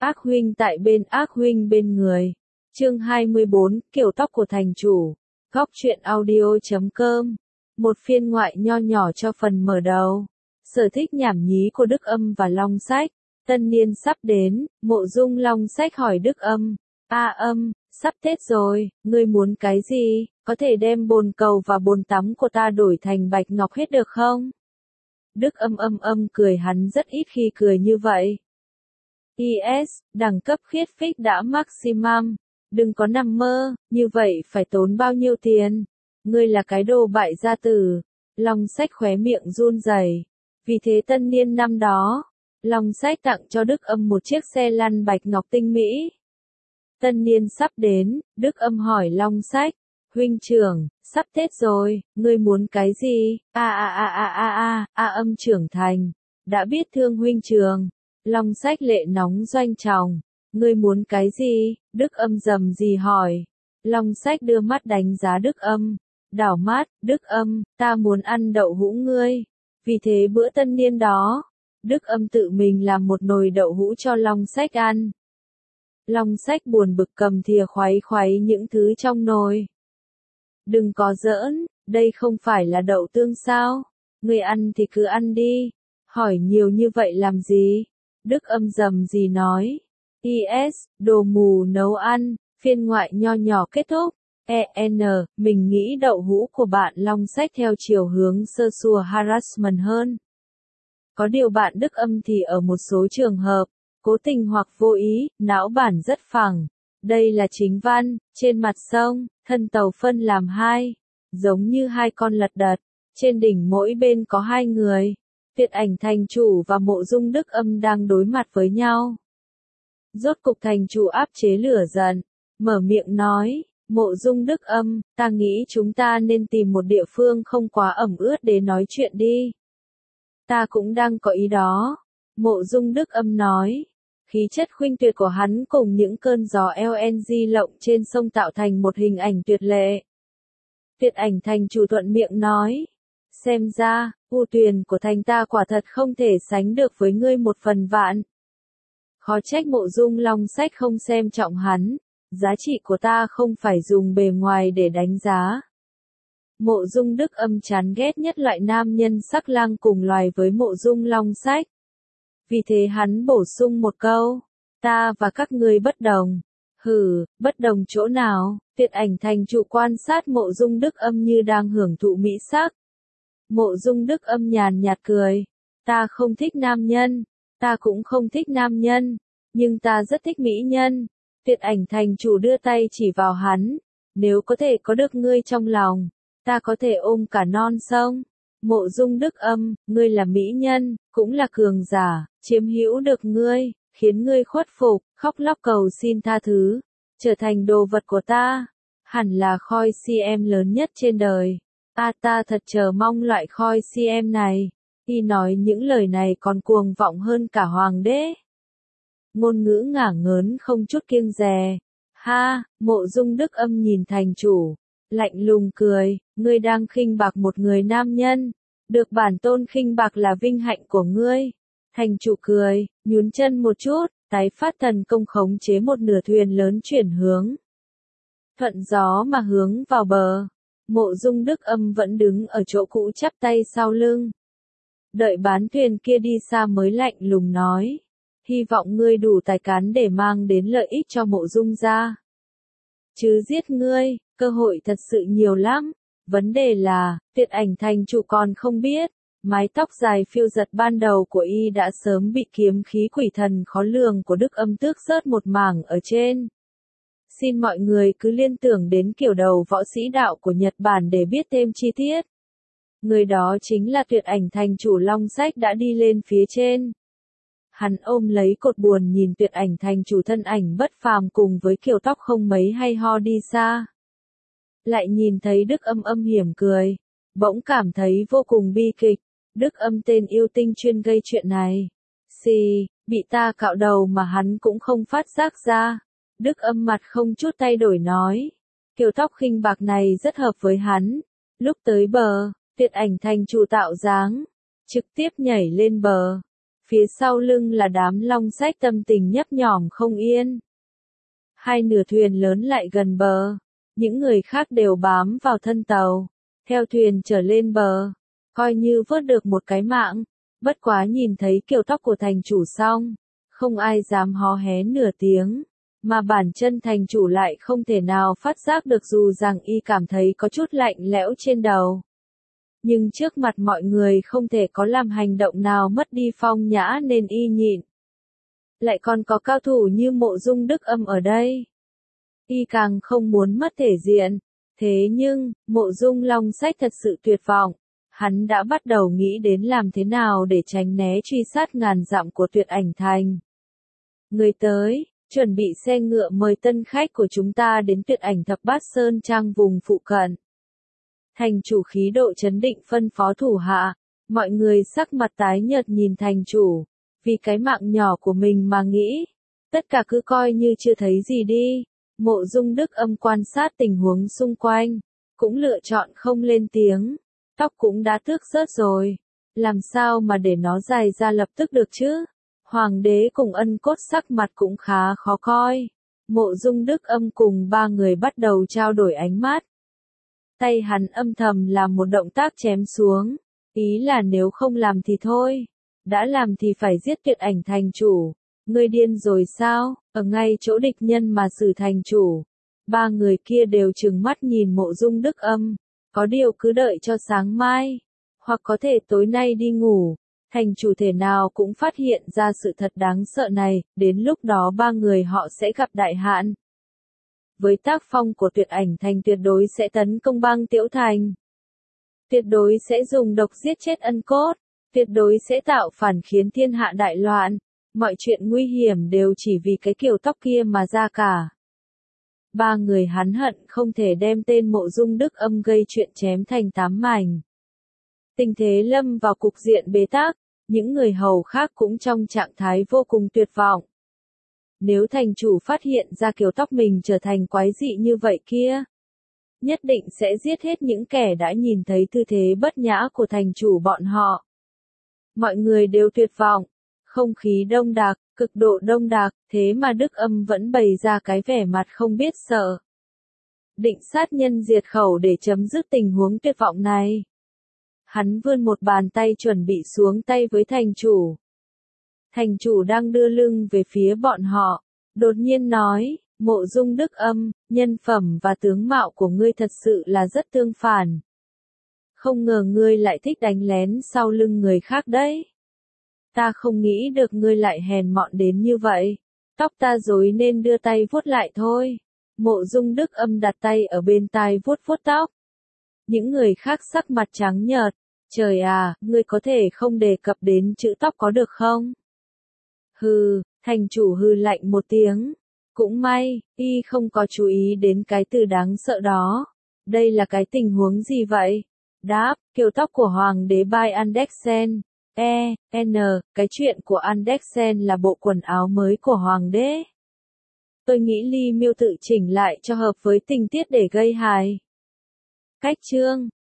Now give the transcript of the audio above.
Ác huynh tại bên ác huynh bên người. Chương 24, kiểu tóc của thành chủ. Góc truyện audio.com. Một phiên ngoại nho nhỏ cho phần mở đầu. Sở thích nhảm nhí của Đức Âm và Long Sách. Tân niên sắp đến, Mộ Dung Long Sách hỏi Đức Âm. Âm, sắp Tết rồi, ngươi muốn cái gì? Có thể đem bồn cầu và bồn tắm của ta đổi thành bạch ngọc hết được không? Đức Âm cười, hắn rất ít khi cười như vậy. Đẳng cấp khiết phích đã maximum. Đừng có nằm mơ, như vậy phải tốn bao nhiêu tiền? Ngươi là cái đồ bại gia tử. Long Sách khóe miệng run rẩy. Vì thế tân niên năm đó, Long Sách tặng cho Đức Âm một chiếc xe lăn bạch ngọc tinh mỹ. Tân niên sắp đến, Đức Âm hỏi Long Sách, huynh trưởng, sắp Tết rồi, ngươi muốn cái gì? Âm trưởng thành, đã biết thương huynh trường. Long Sách lệ nóng doanh tròng, ngươi muốn cái gì? Đức Âm rầm rì hỏi. Long Sách đưa mắt đánh giá Đức Âm, đảo mắt, Đức Âm, ta muốn ăn đậu hũ ngươi. Vì thế bữa tân niên đó, Đức Âm tự mình làm một nồi đậu hũ cho Long Sách ăn. Long Sách buồn bực cầm thìa khuấy những thứ trong nồi. Đừng có giỡn, đây không phải là đậu tương sao? Ngươi ăn thì cứ ăn đi. Hỏi nhiều như vậy làm gì? Đức Âm rầm rì nói. Đồ mù nấu ăn, phiên ngoại nho nhỏ kết thúc. Mình nghĩ đậu hũ của bạn Long Sách theo chiều hướng sơ sùa harassment hơn. Có điều bạn Đức Âm thì ở một số trường hợp, cố tình hoặc vô ý, não bản rất phẳng. Đây là chính văn, trên mặt sông, thân tàu phân làm hai, giống như hai con lật đật, trên đỉnh mỗi bên có hai người. Tuyệt Ảnh thành chủ và Mộ Dung Đức Âm đang đối mặt với nhau. Rốt cục thành chủ áp chế lửa giận, mở miệng nói, Mộ Dung Đức Âm, ta nghĩ chúng ta nên tìm một địa phương không quá ẩm ướt để nói chuyện đi. Ta cũng đang có ý đó. Mộ Dung Đức Âm nói. Khí chất khuynh tuyệt của hắn cùng những cơn gió LNG lộng trên sông tạo thành một hình ảnh tuyệt lệ. Tuyệt Ảnh thành chủ thuận miệng nói. Xem ra, u tuyền của thành ta quả thật không thể sánh được với ngươi một phần vạn. Khó trách Mộ Dung Long Sách không xem trọng hắn. Giá trị của ta không phải dùng bề ngoài để đánh giá. Mộ Dung Đức Âm chán ghét nhất loại nam nhân sắc lang cùng loài với Mộ Dung Long Sách. Vì thế hắn bổ sung một câu, ta và các ngươi bất đồng. Bất đồng chỗ nào? Tuyệt Ảnh thành chủ quan sát Mộ Dung Đức Âm như đang hưởng thụ mỹ sắc. Mộ Dung Đức Âm nhàn nhạt cười, ta không thích nam nhân, ta cũng không thích nam nhân, nhưng ta rất thích mỹ nhân. Tuyệt Ảnh thành chủ đưa tay chỉ vào hắn, nếu có thể có được ngươi trong lòng, ta có thể ôm cả non sông. Mộ Dung Đức Âm, ngươi là mỹ nhân, cũng là cường giả, chiếm hữu được ngươi, khiến ngươi khuất phục, khóc lóc cầu xin tha thứ, trở thành đồ vật của ta. Hẳn là khoi CM lớn nhất trên đời. Ta thật chờ mong loại khoi CM này. Y nói những lời này còn cuồng vọng hơn cả hoàng đế. Ngôn ngữ ngả ngớn không chút kiêng dè. Mộ Dung Đức Âm nhìn thành chủ, lạnh lùng cười, ngươi đang khinh bạc một người nam nhân. Được bản tôn khinh bạc là vinh hạnh của ngươi. Thành chủ cười, nhún chân một chút, tái phát thần công khống chế một nửa thuyền lớn chuyển hướng. Thuận gió mà hướng vào bờ. Mộ Dung Đức Âm vẫn đứng ở chỗ cũ chắp tay sau lưng. Đợi bán thuyền kia đi xa mới lạnh lùng nói. Hy vọng ngươi đủ tài cán để mang đến lợi ích cho Mộ Dung gia. Chứ giết ngươi, cơ hội thật sự nhiều lắm. Vấn đề là, Tuyệt Ảnh thành chủ còn không biết, mái tóc dài phiêu giật ban đầu của y đã sớm bị kiếm khí quỷ thần khó lường của Đức Âm tước rớt một mảng ở trên. Xin mọi người cứ liên tưởng đến kiểu đầu võ sĩ đạo của Nhật Bản để biết thêm chi tiết. Người đó chính là Tuyệt Ảnh thành chủ Long Sách đã đi lên phía trên. Hắn ôm lấy cột buồm nhìn Tuyệt Ảnh thành chủ thân ảnh bất phàm cùng với kiểu tóc không mấy hay ho đi xa. Lại nhìn thấy Đức Âm hiểm cười, bỗng cảm thấy vô cùng bi kịch. Đức Âm tên yêu tinh chuyên gây chuyện này. Bị ta cạo đầu mà hắn cũng không phát giác ra. Đức Âm mặt không chút thay đổi nói. Kiểu tóc khinh bạc này rất hợp với hắn. Lúc tới bờ, Tuyệt Ảnh thành chủ tạo dáng, trực tiếp nhảy lên bờ. Phía sau lưng là đám long sách tâm tình nhấp nhỏm không yên. Hai nửa thuyền lớn lại gần bờ, những người khác đều bám vào thân tàu, theo thuyền trở lên bờ, coi như vớt được một cái mạng. Bất quá nhìn thấy kiểu tóc của thành chủ xong, không ai dám hó hé nửa tiếng, mà bản chân thành chủ lại không thể nào phát giác được dù rằng y cảm thấy có chút lạnh lẽo trên đầu. Nhưng trước mặt mọi người không thể có làm hành động nào mất đi phong nhã nên y nhịn. Lại còn có cao thủ như Mộ Dung Đức Âm ở đây. Y càng không muốn mất thể diện. Thế nhưng, Mộ Dung Long Sách thật sự tuyệt vọng. Hắn đã bắt đầu nghĩ đến làm thế nào để tránh né truy sát ngàn dặm của Tuyệt Ảnh Thành. Người tới, chuẩn bị xe ngựa mời tân khách của chúng ta đến Tuyệt Ảnh Thập Bát Sơn Trang vùng phụ cận. Thành chủ khí độ trấn định phân phó thủ hạ, mọi người sắc mặt tái nhợt nhìn thành chủ, vì cái mạng nhỏ của mình mà nghĩ, tất cả cứ coi như chưa thấy gì đi. Mộ Dung Đức Âm quan sát tình huống xung quanh, cũng lựa chọn không lên tiếng, tóc cũng đã tước rớt rồi, làm sao mà để nó dài ra lập tức được chứ? Hoàng đế cùng Ân Cốt sắc mặt cũng khá khó coi. Mộ Dung Đức Âm cùng ba người bắt đầu trao đổi ánh mắt. Tay hắn âm thầm làm một động tác chém xuống, ý là nếu không làm thì thôi, đã làm thì phải giết Tuyệt Ảnh thành chủ. Ngươi điên rồi sao? Ở ngay chỗ địch nhân mà xử thành chủ. Ba người kia đều trừng mắt nhìn Mộ Dung Đức Âm, có điều cứ đợi cho sáng mai, hoặc có thể tối nay đi ngủ, thành chủ thể nào cũng phát hiện ra sự thật đáng sợ này, đến lúc đó ba người họ sẽ gặp đại hạn. Với tác phong của Tuyệt Ảnh thành tuyệt đối sẽ tấn công bang Tiễu thành. Tuyệt đối sẽ dùng độc giết chết Ân Cốt, tuyệt đối sẽ tạo phản khiến thiên hạ đại loạn. Mọi chuyện nguy hiểm đều chỉ vì cái kiểu tóc kia mà ra cả. Ba người hắn hận không thể đem tên Mộ Dung Đức Âm gây chuyện chém thành 8 mảnh. Tình thế lâm vào cục diện bế tắc, những người hầu khác cũng trong trạng thái vô cùng tuyệt vọng. Nếu thành chủ phát hiện ra kiểu tóc mình trở thành quái dị như vậy kia, nhất định sẽ giết hết những kẻ đã nhìn thấy tư thế bất nhã của thành chủ bọn họ. Mọi người đều tuyệt vọng. Không khí đông đặc, cực độ đông đặc, thế mà Đức Âm vẫn bày ra cái vẻ mặt không biết sợ. Định sát nhân diệt khẩu để chấm dứt tình huống tuyệt vọng này. Hắn vươn một bàn tay chuẩn bị xuống tay với thành chủ. Thành chủ đang đưa lưng về phía bọn họ, đột nhiên nói, Mộ Dung Đức Âm, nhân phẩm và tướng mạo của ngươi thật sự là rất tương phản. Không ngờ ngươi lại thích đánh lén sau lưng người khác đấy. Ta không nghĩ được ngươi lại hèn mọn đến như vậy. Tóc ta rối nên đưa tay vuốt lại thôi. Mộ Dung Đức Âm đặt tay ở bên tai vuốt vuốt tóc. Những người khác sắc mặt trắng nhợt. Trời à, ngươi có thể không đề cập đến chữ tóc có được không? Hừ, thành chủ hừ lạnh một tiếng. Cũng may, y không có chú ý đến cái từ đáng sợ đó. Đây là cái tình huống gì vậy? Đáp, kiểu tóc của Hoàng đế Bai Andexen. Cái chuyện của Andexen là bộ quần áo mới của Hoàng đế. Tôi nghĩ Ly Miêu tự chỉnh lại cho hợp với tình tiết để gây hài. Cách chương